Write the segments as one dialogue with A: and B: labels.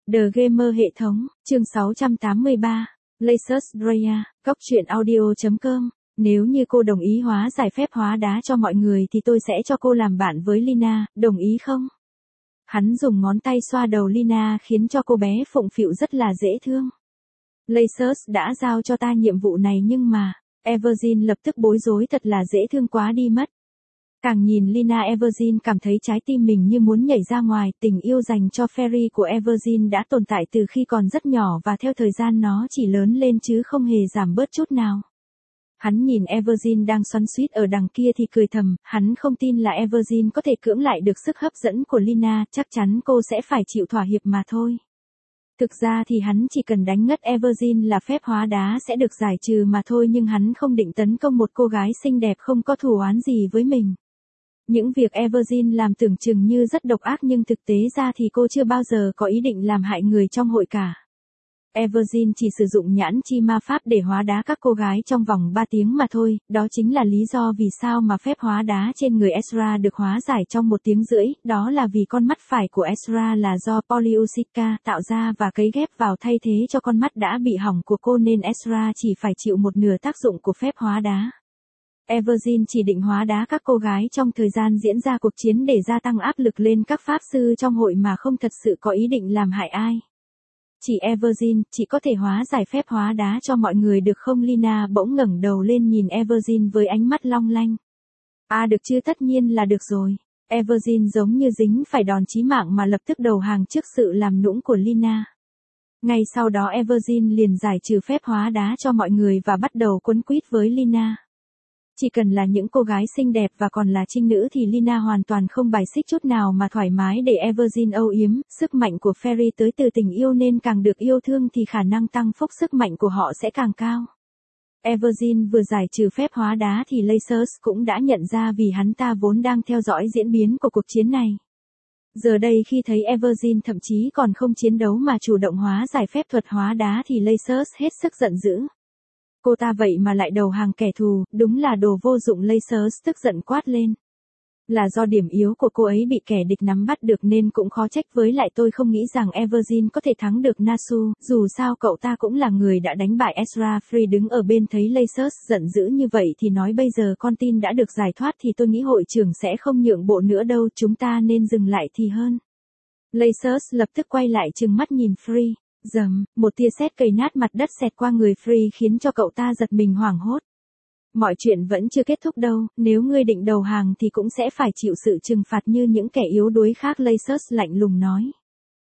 A: The Gamer hệ thống, chương 683, Lexus Raya, Cóc truyện audio.com. Nếu như cô đồng ý hóa giải phép hóa đá cho mọi người thì tôi sẽ cho cô làm bạn với Lina, đồng ý không? Hắn dùng ngón tay xoa đầu Lina khiến cho cô bé phụng phịu rất là dễ thương. Lexus đã giao cho ta nhiệm vụ này nhưng mà, Evergreen lập tức bối rối thật là dễ thương quá đi mất. Càng nhìn Lina Evergreen cảm thấy trái tim mình như muốn nhảy ra ngoài, tình yêu dành cho Fairy của Evergreen đã tồn tại từ khi còn rất nhỏ và theo thời gian nó chỉ lớn lên chứ không hề giảm bớt chút nào. Hắn nhìn Evergreen đang xoắn xuýt ở đằng kia thì cười thầm, hắn không tin là Evergreen có thể cưỡng lại được sức hấp dẫn của Lina, chắc chắn cô sẽ phải chịu thỏa hiệp mà thôi. Thực ra thì hắn chỉ cần đánh ngất Evergreen là phép hóa đá sẽ được giải trừ mà thôi, nhưng hắn không định tấn công một cô gái xinh đẹp không có thù oán gì với mình. Những việc Evergreen làm tưởng chừng như rất độc ác nhưng thực tế ra thì cô chưa bao giờ có ý định làm hại người trong hội cả. Evergreen chỉ sử dụng nhãn chi ma pháp để hóa đá các cô gái trong vòng 3 tiếng mà thôi, đó chính là lý do vì sao mà phép hóa đá trên người Ezra được hóa giải trong 1 tiếng rưỡi, đó là vì con mắt phải của Ezra là do Polyusica tạo ra và cấy ghép vào thay thế cho con mắt đã bị hỏng của cô nên Ezra chỉ phải chịu một nửa tác dụng của phép hóa đá. Evergreen chỉ định hóa đá các cô gái trong thời gian diễn ra cuộc chiến để gia tăng áp lực lên các pháp sư trong hội mà không thật sự có ý định làm hại ai. Chỉ Evergreen, chỉ có thể hóa giải phép hóa đá cho mọi người được không? Lina bỗng ngẩng đầu lên nhìn Evergreen với ánh mắt long lanh. À được chứ, tất nhiên là được rồi. Evergreen giống như dính phải đòn chí mạng mà lập tức đầu hàng trước sự làm nũng của Lina. Ngay sau đó Evergreen liền giải trừ phép hóa đá cho mọi người và bắt đầu quấn quýt với Lina. Chỉ cần là những cô gái xinh đẹp và còn là trinh nữ thì Lina hoàn toàn không bài xích chút nào mà thoải mái để Evergreen âu yếm, sức mạnh của Fairy tới từ tình yêu nên càng được yêu thương thì khả năng tăng phúc sức mạnh của họ sẽ càng cao. Evergreen vừa giải trừ phép hóa đá thì Lexus cũng đã nhận ra vì hắn ta vốn đang theo dõi diễn biến của cuộc chiến này. Giờ đây khi thấy Evergreen thậm chí còn không chiến đấu mà chủ động hóa giải phép thuật hóa đá thì Lexus hết sức giận dữ. Cô ta vậy mà lại đầu hàng kẻ thù, đúng là đồ vô dụng. Lexus tức giận quát lên. Là do điểm yếu của cô ấy bị kẻ địch nắm bắt được nên cũng khó trách, với lại tôi không nghĩ rằng Evergreen có thể thắng được Nasu, dù sao cậu ta cũng là người đã đánh bại Ezra. Free đứng ở bên thấy Lexus giận dữ như vậy thì nói bây giờ con tin đã được giải thoát thì tôi nghĩ hội trưởng sẽ không nhượng bộ nữa đâu, chúng ta nên dừng lại thì hơn. Lexus lập tức quay lại trừng mắt nhìn Free. Dầm, một tia sét cầy nát mặt đất xẹt qua người Free khiến cho cậu ta giật mình hoảng hốt. Mọi chuyện vẫn chưa kết thúc đâu, nếu ngươi định đầu hàng thì cũng sẽ phải chịu sự trừng phạt như những kẻ yếu đuối khác. Lexus lạnh lùng nói.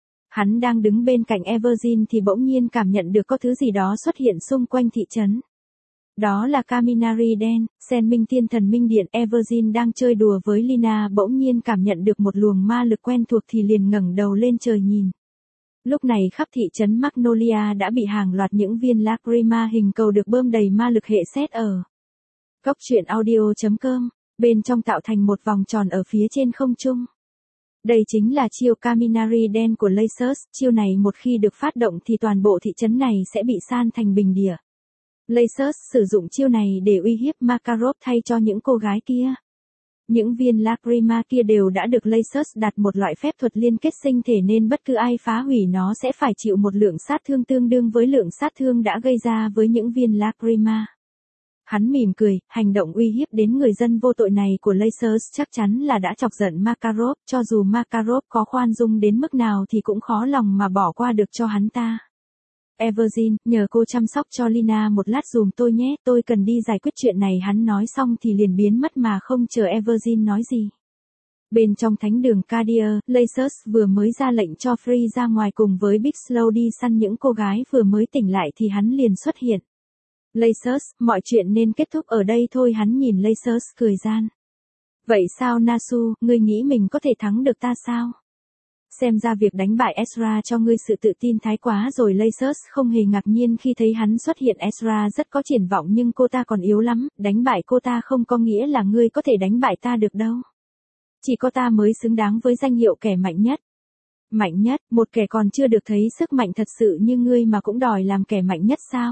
A: Hắn đang đứng bên cạnh Evergreen thì bỗng nhiên cảm nhận được có thứ gì đó xuất hiện xung quanh thị trấn. Đó là Kaminari đen, Sen Minh Tiên Thần Minh Điện. Evergreen đang chơi đùa với Lina bỗng nhiên cảm nhận được một luồng ma lực quen thuộc thì liền ngẩng đầu lên trời nhìn. Lúc này khắp thị trấn Magnolia đã bị hàng loạt những viên lacrima hình cầu được bơm đầy ma lực hệ sét ở. Cóc truyện audio.com, bên trong tạo thành một vòng tròn ở phía trên không trung. Đây chính là chiêu Kaminari đen của Lexus, chiêu này một khi được phát động thì toàn bộ thị trấn này sẽ bị san thành bình địa. Lexus sử dụng chiêu này để uy hiếp Makarov thay cho những cô gái kia. Những viên lacrima kia đều đã được Lexus đặt một loại phép thuật liên kết sinh thể nên bất cứ ai phá hủy nó sẽ phải chịu một lượng sát thương tương đương với lượng sát thương đã gây ra với những viên lacrima. Hắn mỉm cười, hành động uy hiếp đến người dân vô tội này của Lexus chắc chắn là đã chọc giận Makarov, cho dù Makarov có khoan dung đến mức nào thì cũng khó lòng mà bỏ qua được cho hắn ta. Evergreen, nhờ cô chăm sóc cho Lina một lát dùm tôi nhé, tôi cần đi giải quyết chuyện này. Hắn nói xong thì liền biến mất mà không chờ Evergreen nói gì. Bên trong thánh đường Cardier, Lexus vừa mới ra lệnh cho Free ra ngoài cùng với Big Slow đi săn những cô gái vừa mới tỉnh lại thì hắn liền xuất hiện. Lexus, mọi chuyện nên kết thúc ở đây thôi. Hắn nhìn Lexus cười gian. Vậy sao Nasu, ngươi nghĩ mình có thể thắng được ta sao? Xem ra việc đánh bại Ezra cho ngươi sự tự tin thái quá rồi. Lexus không hề ngạc nhiên khi thấy hắn xuất hiện. Ezra rất có triển vọng nhưng cô ta còn yếu lắm, đánh bại cô ta không có nghĩa là ngươi có thể đánh bại ta được đâu. Chỉ có ta mới xứng đáng với danh hiệu kẻ mạnh nhất. Mạnh nhất, một kẻ còn chưa được thấy sức mạnh thật sự như ngươi mà cũng đòi làm kẻ mạnh nhất sao?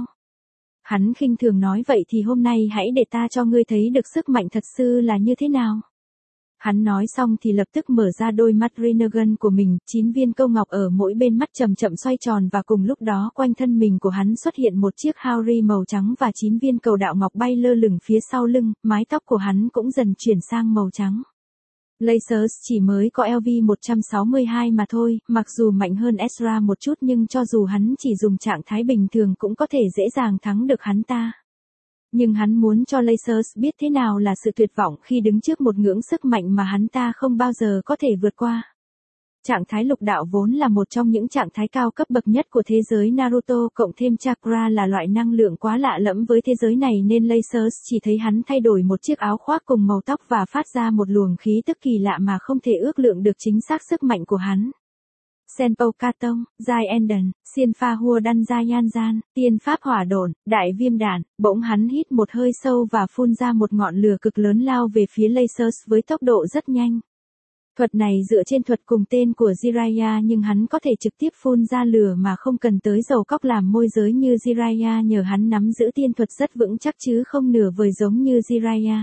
A: Hắn khinh thường nói vậy thì hôm nay hãy để ta cho ngươi thấy được sức mạnh thật sự là như thế nào. Hắn nói xong thì lập tức mở ra đôi mắt Rinnegan của mình, 9 viên câu ngọc ở mỗi bên mắt chậm chậm xoay tròn và cùng lúc đó quanh thân mình của hắn xuất hiện một chiếc haori màu trắng và 9 viên cầu đạo ngọc bay lơ lửng phía sau lưng, mái tóc của hắn cũng dần chuyển sang màu trắng. Lasers chỉ mới có LV 162 mà thôi, mặc dù mạnh hơn Ezra một chút nhưng cho dù hắn chỉ dùng trạng thái bình thường cũng có thể dễ dàng thắng được hắn ta. Nhưng hắn muốn cho Lasers biết thế nào là sự tuyệt vọng khi đứng trước một ngưỡng sức mạnh mà hắn ta không bao giờ có thể vượt qua. Trạng thái lục đạo vốn là một trong những trạng thái cao cấp bậc nhất của thế giới Naruto, cộng thêm chakra là loại năng lượng quá lạ lẫm với thế giới này nên Lasers chỉ thấy hắn thay đổi một chiếc áo khoác cùng màu tóc và phát ra một luồng khí tức kỳ lạ mà không thể ước lượng được chính xác sức mạnh của hắn. Senpou Katong, Giai Enden, Xiên Pha Hua Đan Gia Yan Gian, Tiên Pháp Hỏa Độn, Đại Viêm Đạn, bỗng hắn hít một hơi sâu và phun ra một ngọn lửa cực lớn lao về phía Lasers với tốc độ rất nhanh. Thuật này dựa trên thuật cùng tên của Jiraiya nhưng hắn có thể trực tiếp phun ra lửa mà không cần tới dầu cóc làm môi giới như Jiraiya nhờ hắn nắm giữ tiên thuật rất vững chắc chứ không nửa vời giống như Jiraiya.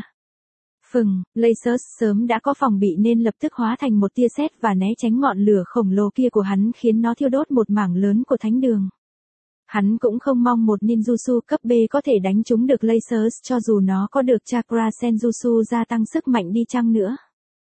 A: Lasers sớm đã có phòng bị nên lập tức hóa thành một tia sét và né tránh ngọn lửa khổng lồ kia của hắn khiến nó thiêu đốt một mảng lớn của thánh đường. Hắn cũng không mong một ninjutsu cấp B có thể đánh trúng được Lasers cho dù nó có được chakra senjutsu gia tăng sức mạnh đi chăng nữa.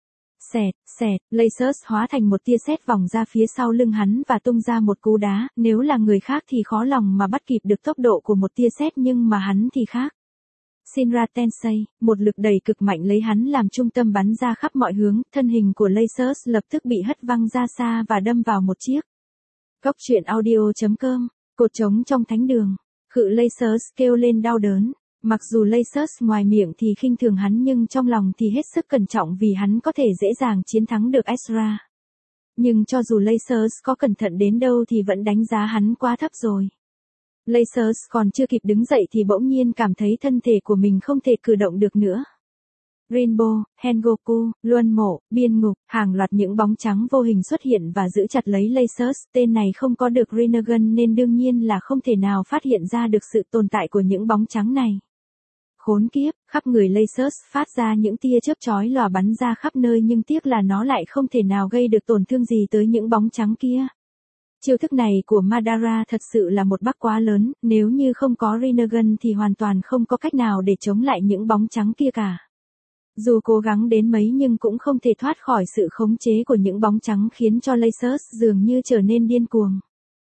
A: Lasers hóa thành một tia sét vòng ra phía sau lưng hắn và tung ra một cú đá, nếu là người khác thì khó lòng mà bắt kịp được tốc độ của một tia sét nhưng mà hắn thì khác. Shinra Tensei, một lực đẩy cực mạnh lấy hắn làm trung tâm bắn ra khắp mọi hướng, thân hình của Lasers lập tức bị hất văng ra xa và đâm vào một chiếc. Góc truyện audio.com, cột trống trong thánh đường. Khự Lasers kêu lên đau đớn. Mặc dù Lasers ngoài miệng thì khinh thường hắn nhưng trong lòng thì hết sức cẩn trọng vì hắn có thể dễ dàng chiến thắng được Ezra. Nhưng cho dù Lasers có cẩn thận đến đâu thì vẫn đánh giá hắn quá thấp rồi. Lasers còn chưa kịp đứng dậy thì bỗng nhiên cảm thấy thân thể của mình không thể cử động được nữa. Rinbo, Hengoku, Luân Mộ, Biên Ngục, hàng loạt những bóng trắng vô hình xuất hiện và giữ chặt lấy Lasers. Tên này không có được Rinnegan nên đương nhiên là không thể nào phát hiện ra được sự tồn tại của những bóng trắng này. Khốn kiếp, khắp người Lasers phát ra những tia chớp chói lòa bắn ra khắp nơi nhưng tiếc là nó lại không thể nào gây được tổn thương gì tới những bóng trắng kia. Chiêu thức này của Madara thật sự là một bắc quá lớn, nếu như không có Rinnegan thì hoàn toàn không có cách nào để chống lại những bóng trắng kia cả. Dù cố gắng đến mấy nhưng cũng không thể thoát khỏi sự khống chế của những bóng trắng khiến cho Lasers dường như trở nên điên cuồng.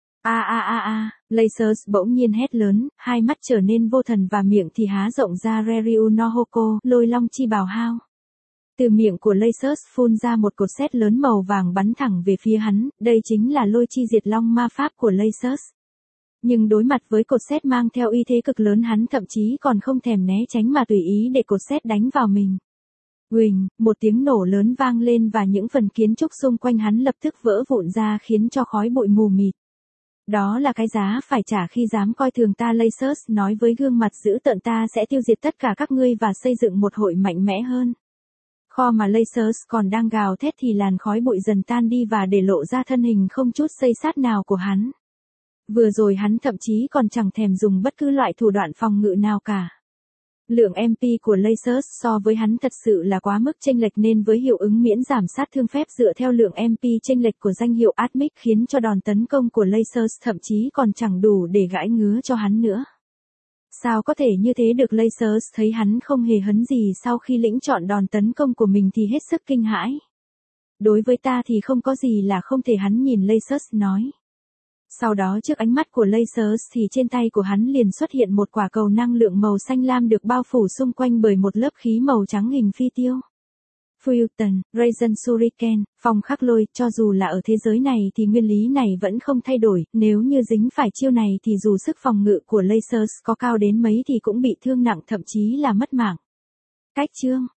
A: Lasers bỗng nhiên hét lớn, hai mắt trở nên vô thần và miệng thì há rộng ra Reryu no Hoko, lôi long chi bào hao. Từ miệng của Lasers phun ra một cột sét lớn màu vàng bắn thẳng về phía hắn, đây chính là lôi chi diệt long ma pháp của Lasers. Nhưng đối mặt với cột sét mang theo uy thế cực lớn hắn thậm chí còn không thèm né tránh mà tùy ý để cột sét đánh vào mình. Huỳnh, một tiếng nổ lớn vang lên và những phần kiến trúc xung quanh hắn lập tức vỡ vụn ra khiến cho khói bụi mù mịt. Đó là cái giá phải trả khi dám coi thường ta. Lasers nói với gương mặt dữ tợn, ta sẽ tiêu diệt tất cả các ngươi và xây dựng một hội mạnh mẽ hơn. Kho mà Lasers còn đang gào thét thì làn khói bụi dần tan đi và để lộ ra thân hình không chút xây sát nào của hắn. Vừa rồi hắn thậm chí còn chẳng thèm dùng bất cứ loại thủ đoạn phòng ngự nào cả. Lượng MP của Lasers so với hắn thật sự là quá mức chênh lệch nên với hiệu ứng miễn giảm sát thương phép dựa theo lượng MP chênh lệch của danh hiệu Atomic khiến cho đòn tấn công của Lasers thậm chí còn chẳng đủ để gãi ngứa cho hắn nữa. Sao có thể như thế được? Lasers thấy hắn không hề hấn gì sau khi lĩnh chọn đòn tấn công của mình thì hết sức kinh hãi. Đối với ta thì không có gì là không thể, hắn nhìn Lasers nói. Sau đó trước ánh mắt của Lasers thì trên tay của hắn liền xuất hiện một quả cầu năng lượng màu xanh lam được bao phủ xung quanh bởi một lớp khí màu trắng hình phi tiêu. Futon, Raizen Shuriken, phong khắc lôi, cho dù là ở thế giới này thì nguyên lý này vẫn không thay đổi, nếu như dính phải chiêu này thì dù sức phòng ngự của Lasers có cao đến mấy thì cũng bị thương nặng thậm chí là mất mạng. Cách chương